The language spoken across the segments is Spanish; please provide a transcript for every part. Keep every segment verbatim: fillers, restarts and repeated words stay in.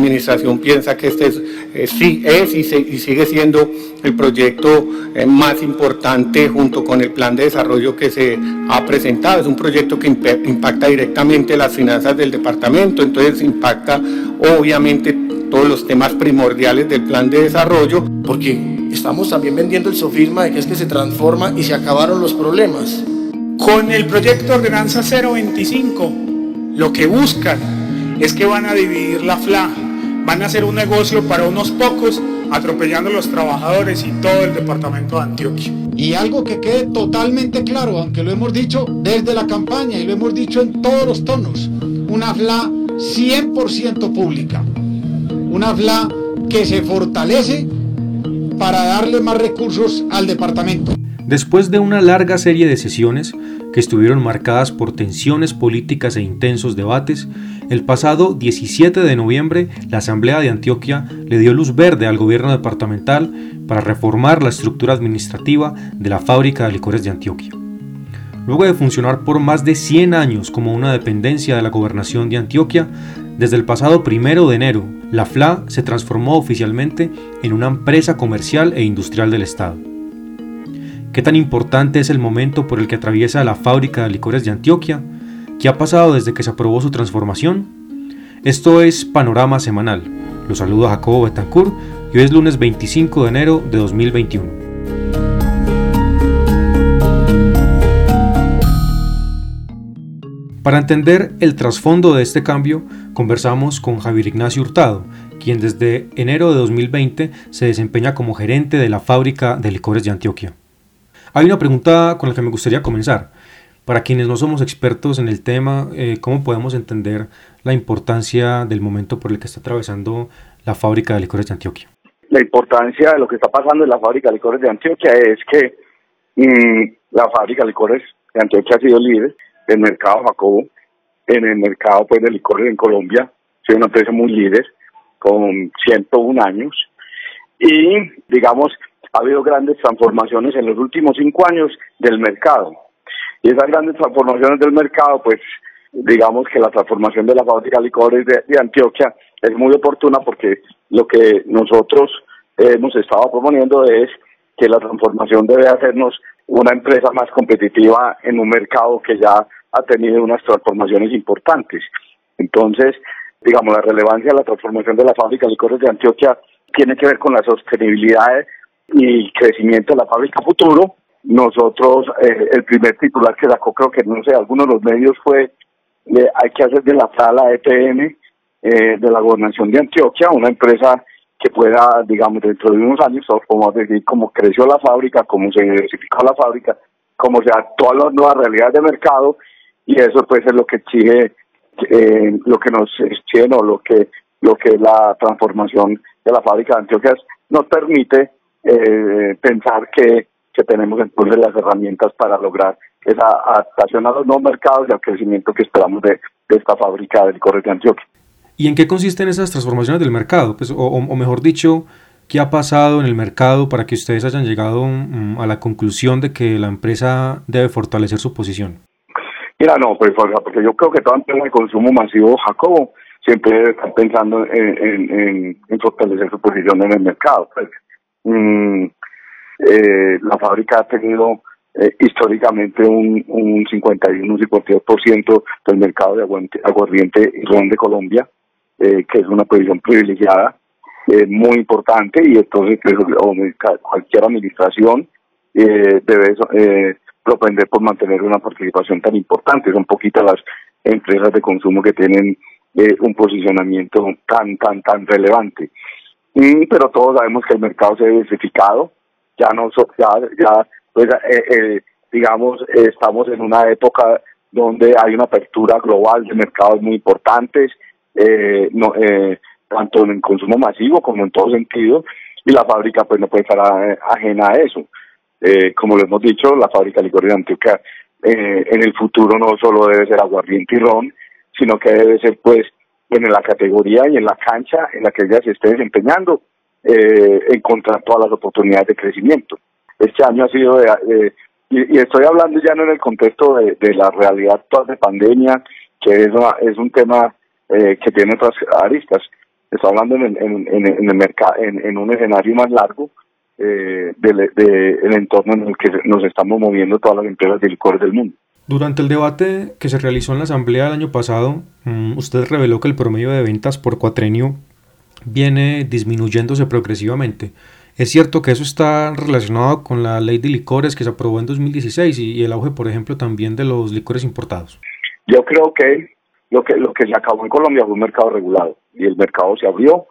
administración piensa que este es, eh, sí es y, se, y sigue siendo el proyecto eh, más importante junto con el plan de desarrollo que se ha presentado. Es un proyecto que imp impacta directamente las finanzas del departamento, entonces impacta obviamente todos los temas primordiales del plan de desarrollo. Porque estamos también vendiendo el sofisma de que es que se transforma y se acabaron los problemas. Con el proyecto Ordenanza cero veinticinco, lo que buscan es que van a dividir la F L A, van a hacer un negocio para unos pocos, atropellando a los trabajadores y todo el departamento de Antioquia. Y algo que quede totalmente claro, aunque lo hemos dicho desde la campaña y lo hemos dicho en todos los tonos, una F L A cien por ciento pública, una F L A que se fortalece para darle más recursos al departamento. Después de una larga serie de sesiones que estuvieron marcadas por tensiones políticas e intensos debates, el pasado diecisiete de noviembre la Asamblea de Antioquia le dio luz verde al gobierno departamental para reformar la estructura administrativa de la Fábrica de Licores de Antioquia. Luego de funcionar por más de cien años como una dependencia de la Gobernación de Antioquia, desde el pasado primero de enero, la F L A se transformó oficialmente en una empresa comercial e industrial del Estado. ¿Qué tan importante es el momento por el que atraviesa la Fábrica de Licores de Antioquia? ¿Qué ha pasado desde que se aprobó su transformación? Esto es Panorama Semanal. Los saluda Jacobo Betancourt y hoy es lunes veinticinco de enero de dos mil veintiuno. Para entender el trasfondo de este cambio, conversamos con Javier Ignacio Hurtado, quien desde enero de dos mil veinte se desempeña como gerente de la Fábrica de Licores de Antioquia. Hay una pregunta con la que me gustaría comenzar. Para quienes no somos expertos en el tema, eh, ¿cómo podemos entender la importancia del momento por el que está atravesando la Fábrica de Licores de Antioquia? La importancia de lo que está pasando en la Fábrica de Licores de Antioquia es que mmm, la Fábrica de Licores de Antioquia ha sido líder del mercado, Jacobo, en el mercado pues, de licores en Colombia. Ha sido una empresa muy líder, con ciento un años. Y, digamos, ha habido grandes transformaciones en los últimos cinco años del mercado. Y esas grandes transformaciones del mercado, pues, digamos que la transformación de la Fábrica de Licores de, de Antioquia es muy oportuna porque lo que nosotros eh, hemos estado proponiendo es que la transformación debe hacernos una empresa más competitiva en un mercado que ya ha tenido unas transformaciones importantes. Entonces, digamos, la relevancia de la transformación de la Fábrica de Licores de Antioquia tiene que ver con la sostenibilidad y crecimiento de la fábrica futuro. Nosotros, eh, el primer titular que sacó, creo que, no sé, algunos de los medios fue, eh, hay que hacer de la sala E P M eh, de la Gobernación de Antioquia una empresa que pueda, digamos, dentro de unos años, como decir, cómo creció la fábrica, cómo se diversificó la fábrica, cómo se adaptó a las nuevas realidades de mercado, y eso pues es lo que exige, eh, lo que nos exige, no, lo que, lo que la transformación de la Fábrica de Antioquia nos permite eh, pensar que que tenemos entonces las herramientas para lograr esa adaptación a los nuevos mercados y al crecimiento que esperamos de, de esta fábrica de licores de Antioquia. ¿Y en qué consisten esas transformaciones del mercado? Pues, o, o mejor dicho, ¿qué ha pasado en el mercado para que ustedes hayan llegado um, a la conclusión de que la empresa debe fortalecer su posición? Mira, no, pues porque yo creo que toda empresa de consumo masivo, Jacobo, siempre debe estar pensando en, en, en, en fortalecer su posición en el mercado. Pues, mmm, Eh, la fábrica ha tenido eh, históricamente un, un cincuenta y uno, cincuenta y dos por ciento del mercado de aguante, aguardiente y ron de Colombia, eh, que es una posición privilegiada, eh, muy importante, y entonces pues, cualquier administración eh, debe eh, propender por mantener una participación tan importante. Son poquitas las empresas de consumo que tienen eh, un posicionamiento tan, tan, tan relevante. Y, pero todos sabemos que el mercado se ha diversificado. Ya no, ya, ya pues, eh, eh, digamos, eh, estamos en una época donde hay una apertura global de mercados muy importantes, eh, no, eh, tanto en el consumo masivo como en todo sentido, y la fábrica pues no puede estar ajena a eso. Eh, como lo hemos dicho, la Fábrica de Licores de Antioquia eh, en el futuro no solo debe ser aguardiente y ron, sino que debe ser pues en la categoría y en la cancha en la que ella se esté desempeñando, Eh, encontrar todas las oportunidades de crecimiento. Este año ha sido, de, de, y, y estoy hablando ya no en el contexto de, de la realidad actual de pandemia, que es, una, es un tema eh, que tiene otras aristas, estoy hablando en el, en, en, en el mercado, en, en un escenario más largo eh, del de, el entorno en el que nos estamos moviendo todas las empresas de licores del mundo. Durante el debate que se realizó en la asamblea el año pasado, usted reveló que el promedio de ventas por cuatrenio viene disminuyéndose progresivamente. ¿Es cierto que eso está relacionado con la ley de licores que se aprobó en dos mil dieciséis y el auge, por ejemplo, también de los licores importados? Yo creo que lo que lo que se acabó en Colombia fue un mercado regulado y el mercado se abrió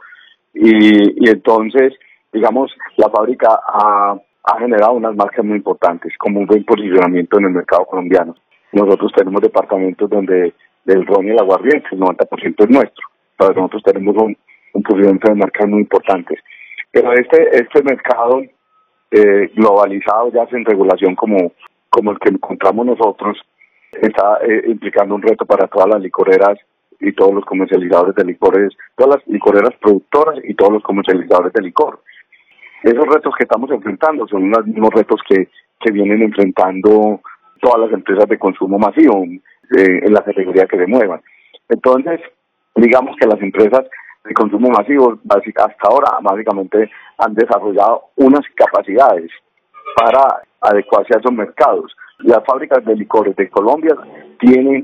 y, y entonces, digamos, la fábrica ha, ha generado unas marcas muy importantes, como un buen posicionamiento en el mercado colombiano. Nosotros tenemos departamentos donde el ron y el aguardiente, el noventa por ciento es nuestro, pero nosotros tenemos un, un posicionamiento de marcas muy importantes. Pero este este mercado eh, globalizado, ya sin regulación como, como el que encontramos nosotros, está eh, implicando un reto para todas las licoreras y todos los comercializadores de licores, todas las licoreras productoras y todos los comercializadores de licor. Esos retos que estamos enfrentando son los mismos retos que, que vienen enfrentando todas las empresas de consumo masivo eh, en la categoría que se muevan. Entonces, digamos que las empresas de consumo masivo hasta ahora básicamente han desarrollado unas capacidades para adecuarse a esos mercados. Las fábricas de licores de Colombia tienen,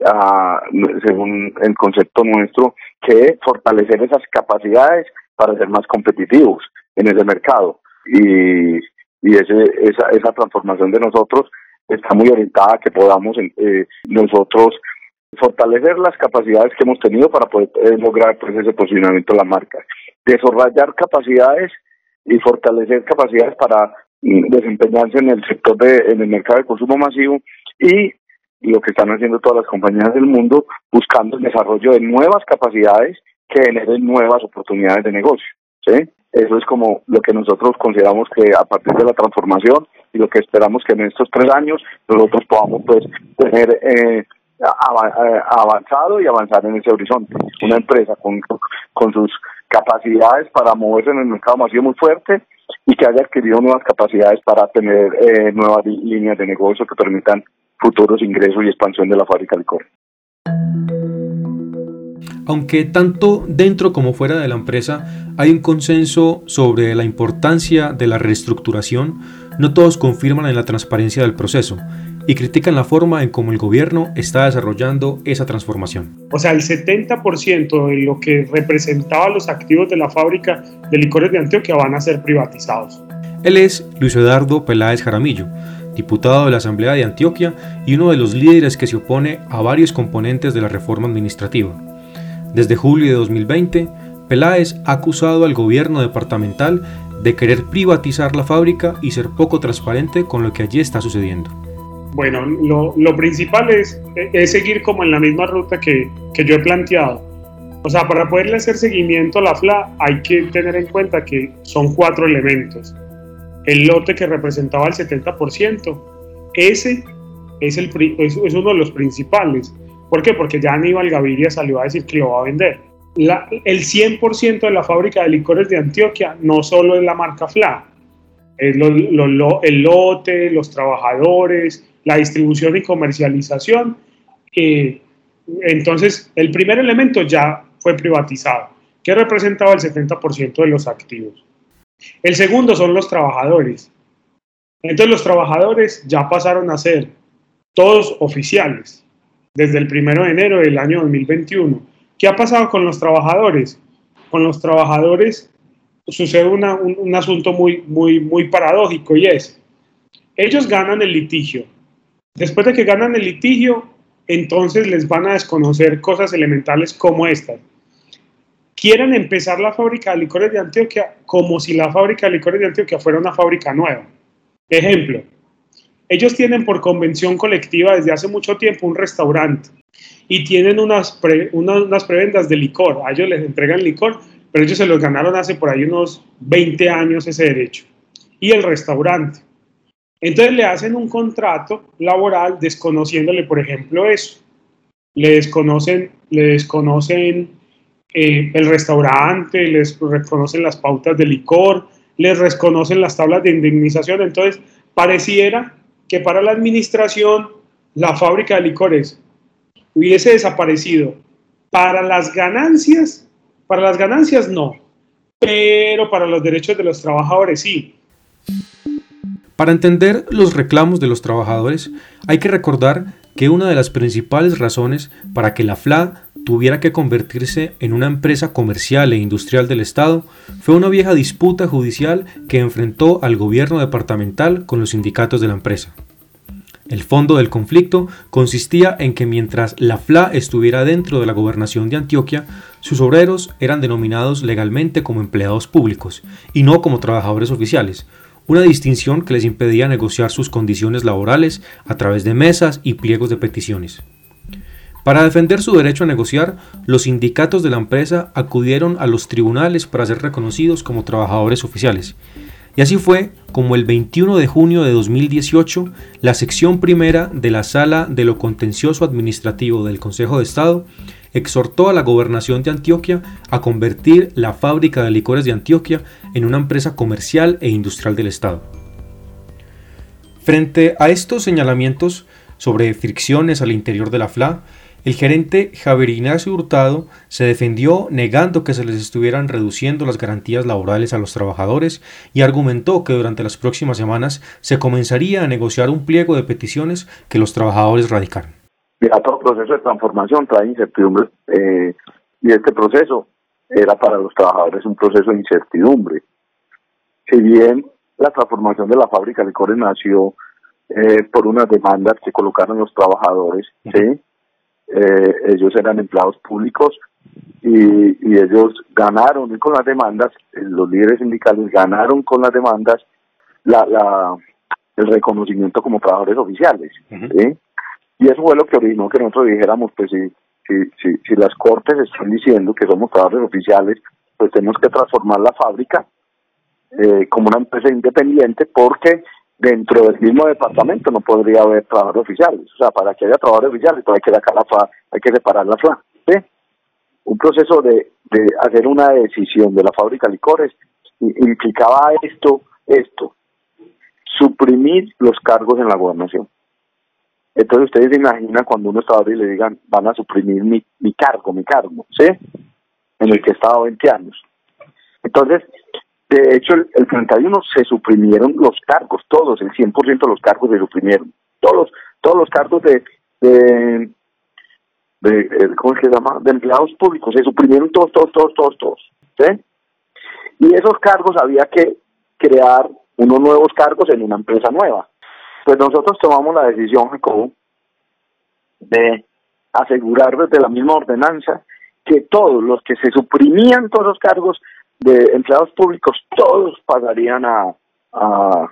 uh, según el concepto nuestro, que fortalecer esas capacidades para ser más competitivos en ese mercado. Y, y ese, esa, esa transformación de nosotros está muy orientada a que podamos eh, nosotros fortalecer las capacidades que hemos tenido para poder eh, lograr pues, ese posicionamiento de la marca. Desarrollar capacidades y fortalecer capacidades para desempeñarse en el sector de en el mercado de consumo masivo y lo que están haciendo todas las compañías del mundo buscando el desarrollo de nuevas capacidades que generen nuevas oportunidades de negocio, ¿sí? Eso es como lo que nosotros consideramos que a partir de la transformación y lo que esperamos que en estos tres años nosotros podamos pues tener eh, avanzado y avanzar en ese horizonte. Una empresa con, con sus capacidades para moverse en el mercado masivo muy fuerte y que haya adquirido nuevas capacidades para tener eh, nuevas líneas de negocio que permitan futuros ingresos y expansión de la fábrica de licor. Aunque tanto dentro como fuera de la empresa hay un consenso sobre la importancia de la reestructuración, no todos confirman en la transparencia del proceso y critican la forma en cómo el gobierno está desarrollando esa transformación. O sea, el setenta por ciento de lo que representaba los activos de la fábrica de licores de Antioquia van a ser privatizados. Él es Luis Eduardo Peláez Jaramillo, diputado de la Asamblea de Antioquia y uno de los líderes que se opone a varios componentes de la reforma administrativa. Desde julio de dos mil veinte, Peláez ha acusado al gobierno departamental de querer privatizar la fábrica y ser poco transparente con lo que allí está sucediendo. Bueno, lo, lo principal es, es seguir como en la misma ruta que, que yo he planteado. O sea, para poderle hacer seguimiento a la F L A hay que tener en cuenta que son cuatro elementos. El lote que representaba el setenta por ciento, ese es, el, es, es uno de los principales. ¿Por qué? Porque ya Aníbal Gaviria salió a decir que lo va a vender. La, el cien por ciento de la fábrica de licores de Antioquia no solo es la marca F L A, es lo, lo, lo, el lote, los trabajadores, la distribución y comercialización. Eh, entonces, el primer elemento ya fue privatizado, que representaba el setenta por ciento de los activos. El segundo son los trabajadores. Entonces, los trabajadores ya pasaron a ser todos oficiales desde el primero de enero del año dos mil veintiuno. ¿Qué ha pasado con los trabajadores? Con los trabajadores sucede una, un, un asunto muy, muy, muy paradójico y es, ellos ganan el litigio. Después de que ganan el litigio, entonces les van a desconocer cosas elementales como estas. Quieren empezar la fábrica de licores de Antioquia como si la fábrica de licores de Antioquia fuera una fábrica nueva. Ejemplo, ellos tienen por convención colectiva desde hace mucho tiempo un restaurante y tienen unas, pre, unas, unas prebendas de licor. A ellos les entregan licor, pero ellos se los ganaron hace por ahí unos veinte años ese derecho. Y el restaurante. Entonces le hacen un contrato laboral desconociéndole, por ejemplo, eso. Le desconocen, le desconocen eh, el restaurante, les reconocen las pautas de licor, les reconocen las tablas de indemnización. Entonces pareciera que para la administración la fábrica de licores hubiese desaparecido para las ganancias, Para las ganancias no, pero para los derechos de los trabajadores sí. Para entender los reclamos de los trabajadores, hay que recordar que una de las principales razones para que la F L A tuviera que convertirse en una empresa comercial e industrial del Estado fue una vieja disputa judicial que enfrentó al gobierno departamental con los sindicatos de la empresa. El fondo del conflicto consistía en que mientras la F L A estuviera dentro de la gobernación de Antioquia, sus obreros eran denominados legalmente como empleados públicos y no como trabajadores oficiales, una distinción que les impedía negociar sus condiciones laborales a través de mesas y pliegos de peticiones. Para defender su derecho a negociar, los sindicatos de la empresa acudieron a los tribunales para ser reconocidos como trabajadores oficiales. Y así fue como el veintiuno de junio de dos mil dieciocho, la sección primera de la Sala de lo Contencioso Administrativo del Consejo de Estado exhortó a la Gobernación de Antioquia a convertir la Fábrica de Licores de Antioquia en una empresa comercial e industrial del Estado. Frente a estos señalamientos sobre fricciones al interior de la F L A, el gerente Javier Ignacio Hurtado se defendió negando que se les estuvieran reduciendo las garantías laborales a los trabajadores y argumentó que durante las próximas semanas se comenzaría a negociar un pliego de peticiones que los trabajadores radicaron. Mira, todo proceso de transformación trae incertidumbre eh, y este proceso era para los trabajadores un proceso de incertidumbre. Si bien la transformación de la fábrica de licores nació eh, por unas demandas que colocaron los trabajadores, ¿sí? Eh, ellos eran empleados públicos y, y ellos ganaron con las demandas, los líderes sindicales ganaron con las demandas la, la, el reconocimiento como trabajadores oficiales, uh-huh. ¿sí? Y eso fue lo que originó que nosotros dijéramos, pues si, si, si, si las cortes están diciendo que somos trabajadores oficiales, pues tenemos que transformar la fábrica eh, como una empresa independiente, porque dentro del mismo departamento no podría haber trabajadores oficiales. O sea, para que haya trabajadores oficiales, pues hay que sacar la F A, hay que separar la F A, ¿sí? Un proceso de, de hacer una decisión de la fábrica de licores implicaba esto, esto, suprimir los cargos en la gobernación. Entonces ustedes se imaginan cuando uno está y le digan, van a suprimir mi, mi cargo, mi cargo, ¿sí? En el que he estado veinte años. Entonces, de hecho, el, el treinta y uno se suprimieron los cargos, todos, el cien por ciento de los cargos se suprimieron. Todos, todos los cargos de, de, de, de ¿cómo se llama? De empleados públicos, se suprimieron todos, todos, todos, todos, todos, ¿sí? Y esos cargos había que crear unos nuevos cargos en una empresa nueva. Pues nosotros tomamos la decisión, Jacobo, de asegurar desde la misma ordenanza que todos los que se suprimían todos los cargos de empleados públicos, todos pasarían a, a,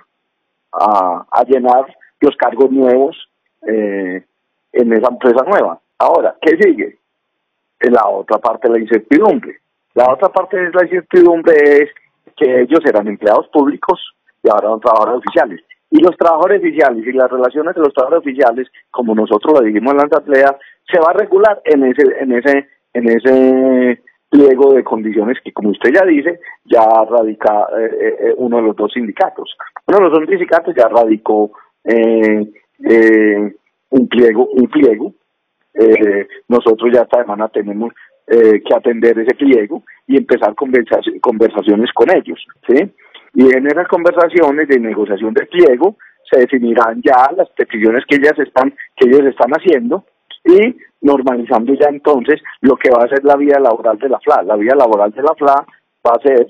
a, a llenar los cargos nuevos eh, en esa empresa nueva. Ahora, ¿qué sigue? La otra parte de la incertidumbre. La otra parte de la incertidumbre es que ellos eran empleados públicos y ahora son trabajadores oficiales. Y los trabajadores oficiales y las relaciones de los trabajadores oficiales, como nosotros lo dijimos en la asamblea, se va a regular en ese en ese en ese pliego de condiciones que, como usted ya dice, ya radica eh, eh, uno de los dos sindicatos. Uno de los dos sindicatos ya radicó eh, eh, un pliego, un pliego. Eh, nosotros ya esta semana tenemos eh, que atender ese pliego y empezar conversa- conversaciones con ellos, ¿sí? Y en esas conversaciones de negociación del pliego se definirán ya las peticiones que ellas están, que ellos están haciendo y normalizando ya entonces lo que va a ser la vida laboral de la F L A. La vida laboral de la F L A va a ser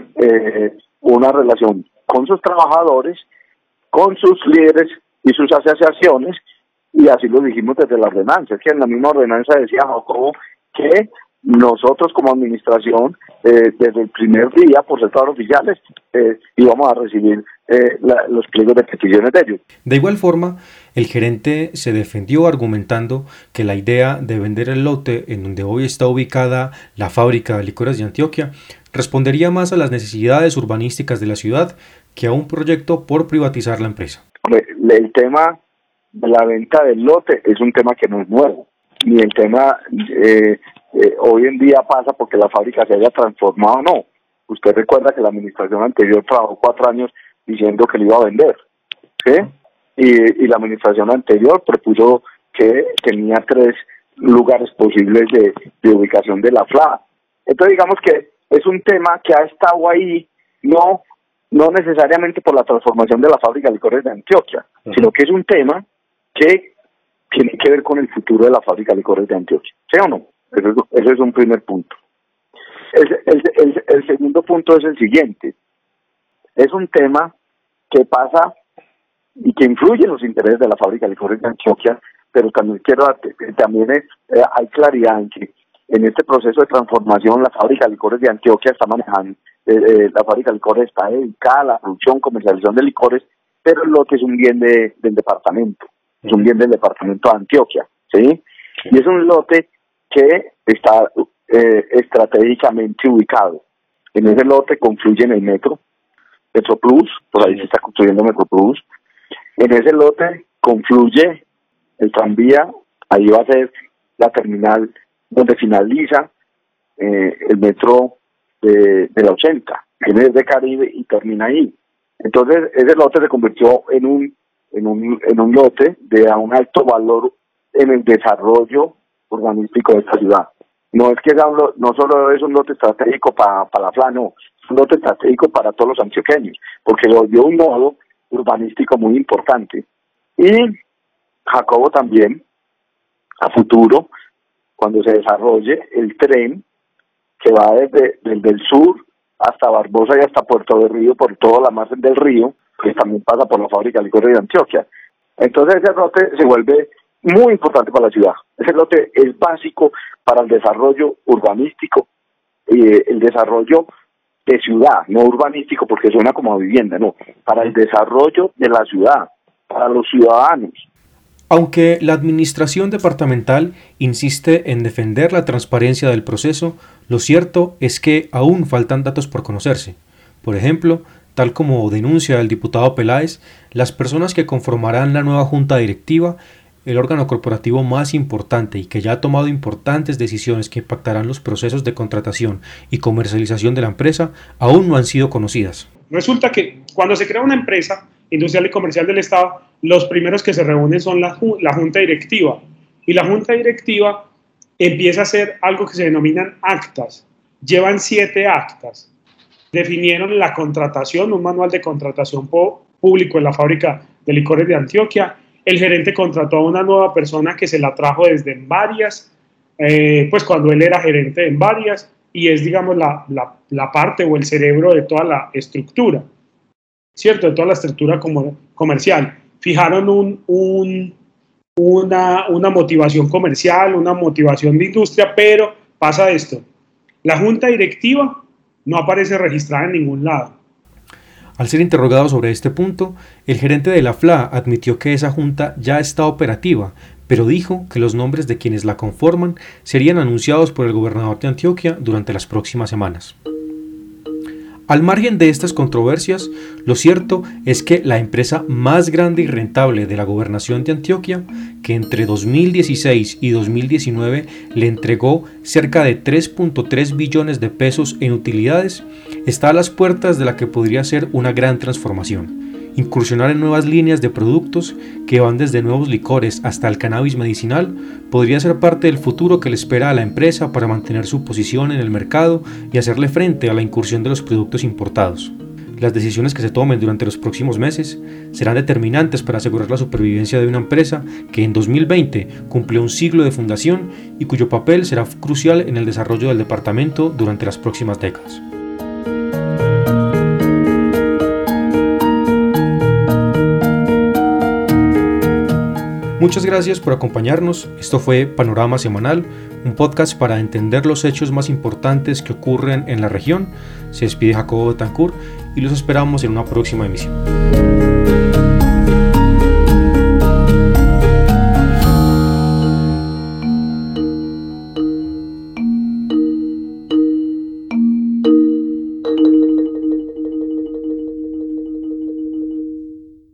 eh, una relación con sus trabajadores, con sus líderes y sus asociaciones, y así lo dijimos desde la ordenanza. Es que en la misma ordenanza decía Jacobo que nosotros como administración, eh, desde el primer día, por ser trabajadores oficiales, eh, íbamos a recibir eh, la, los pliegos de peticiones de ellos. De igual forma, el gerente se defendió argumentando que la idea de vender el lote en donde hoy está ubicada la fábrica de licores de Antioquia respondería más a las necesidades urbanísticas de la ciudad que a un proyecto por privatizar la empresa. El tema de la venta del lote es un tema que no es nuevo, ni el tema eh, eh, hoy en día pasa porque la fábrica se haya transformado o no. Usted recuerda que la administración anterior trabajó cuatro años diciendo que lo iba a vender, ¿sí? Y, y la administración anterior propuso que tenía tres lugares posibles de, de ubicación de la F L A. Entonces digamos que es un tema que ha estado ahí, no no necesariamente por la transformación de la fábrica de licores de Antioquia, uh-huh. sino que es un tema que tiene que ver con el futuro de la fábrica de licores de Antioquia, ¿sí o no? Ese es, ese es un primer punto. El, el, el, el segundo punto es el siguiente, es un tema que pasa y que influye en los intereses de la fábrica de licores de Antioquia, pero también quiero también es, eh, hay claridad en que en este proceso de transformación la fábrica de licores de Antioquia está manejando, eh, eh, la fábrica de licores está dedicada a la producción, comercialización de licores, pero el lote es un bien de, del departamento, es un bien del departamento de Antioquia, ¿sí? Y es un lote que está eh, estratégicamente ubicado. En ese lote confluyen el metro, Metro Plus, por ahí se está construyendo Metro Plus. En ese lote confluye el tranvía, ahí va a ser la terminal donde finaliza eh, el metro de, de la ochenta, viene desde Caribe y termina ahí. Entonces ese lote se convirtió en un en un en un lote de un alto valor en el desarrollo urbanístico de esta ciudad. No es que sea un, no solo es un lote estratégico para pa la F L A, no, es un lote estratégico para todos los antioqueños, porque lo dio un nodo urbanístico muy importante. Y Jacobo también, a futuro, cuando se desarrolle el tren que va desde, desde el sur hasta Barbosa y hasta Puerto de Río, por toda la margen del río, que también pasa por la fábrica de licores de Antioquia. Entonces ese lote se vuelve muy importante para la ciudad. Ese lote es básico para el desarrollo urbanístico, eh, el desarrollo de ciudad, no urbanístico porque suena como a vivienda, no, para el desarrollo de la ciudad, para los ciudadanos. Aunque la administración departamental insiste en defender la transparencia del proceso, lo cierto es que aún faltan datos por conocerse. Por ejemplo, tal como denuncia el diputado Peláez, las personas que conformarán la nueva junta directiva, el órgano corporativo más importante y que ya ha tomado importantes decisiones que impactarán los procesos de contratación y comercialización de la empresa, aún no han sido conocidas. Resulta que cuando se crea una empresa industrial y comercial del Estado, los primeros que se reúnen son la, la junta directiva, y la junta directiva empieza a hacer algo que se denominan actas. Llevan siete actas. Definieron la contratación, un manual de contratación público en la fábrica de licores de Antioquia. El gerente contrató a una nueva persona que se la trajo desde varias, eh, pues cuando él era gerente en varias, y es, digamos, la, la, la parte o el cerebro de toda la estructura, ¿cierto? De toda la estructura como, comercial. Fijaron un, un, una, una motivación comercial, una motivación de industria, pero pasa esto. La junta directiva no aparece registrada en ningún lado. Al ser interrogado sobre este punto, el gerente de la F L A admitió que esa junta ya está operativa, pero dijo que los nombres de quienes la conforman serían anunciados por el gobernador de Antioquia durante las próximas semanas. Al margen de estas controversias, lo cierto es que la empresa más grande y rentable de la gobernación de Antioquia, que entre dos mil dieciséis y dos mil diecinueve le entregó cerca de tres punto tres billones de pesos en utilidades, está a las puertas de la que podría ser una gran transformación. Incursionar en nuevas líneas de productos que van desde nuevos licores hasta el cannabis medicinal podría ser parte del futuro que le espera a la empresa para mantener su posición en el mercado y hacerle frente a la incursión de los productos importados. Las decisiones que se tomen durante los próximos meses serán determinantes para asegurar la supervivencia de una empresa que en dos mil veinte cumplió un siglo de fundación y cuyo papel será crucial en el desarrollo del departamento durante las próximas décadas. Muchas gracias por acompañarnos. Esto fue Panorama Semanal, un podcast para entender los hechos más importantes que ocurren en la región. Se despide Jacobo Betancourt y los esperamos en una próxima emisión.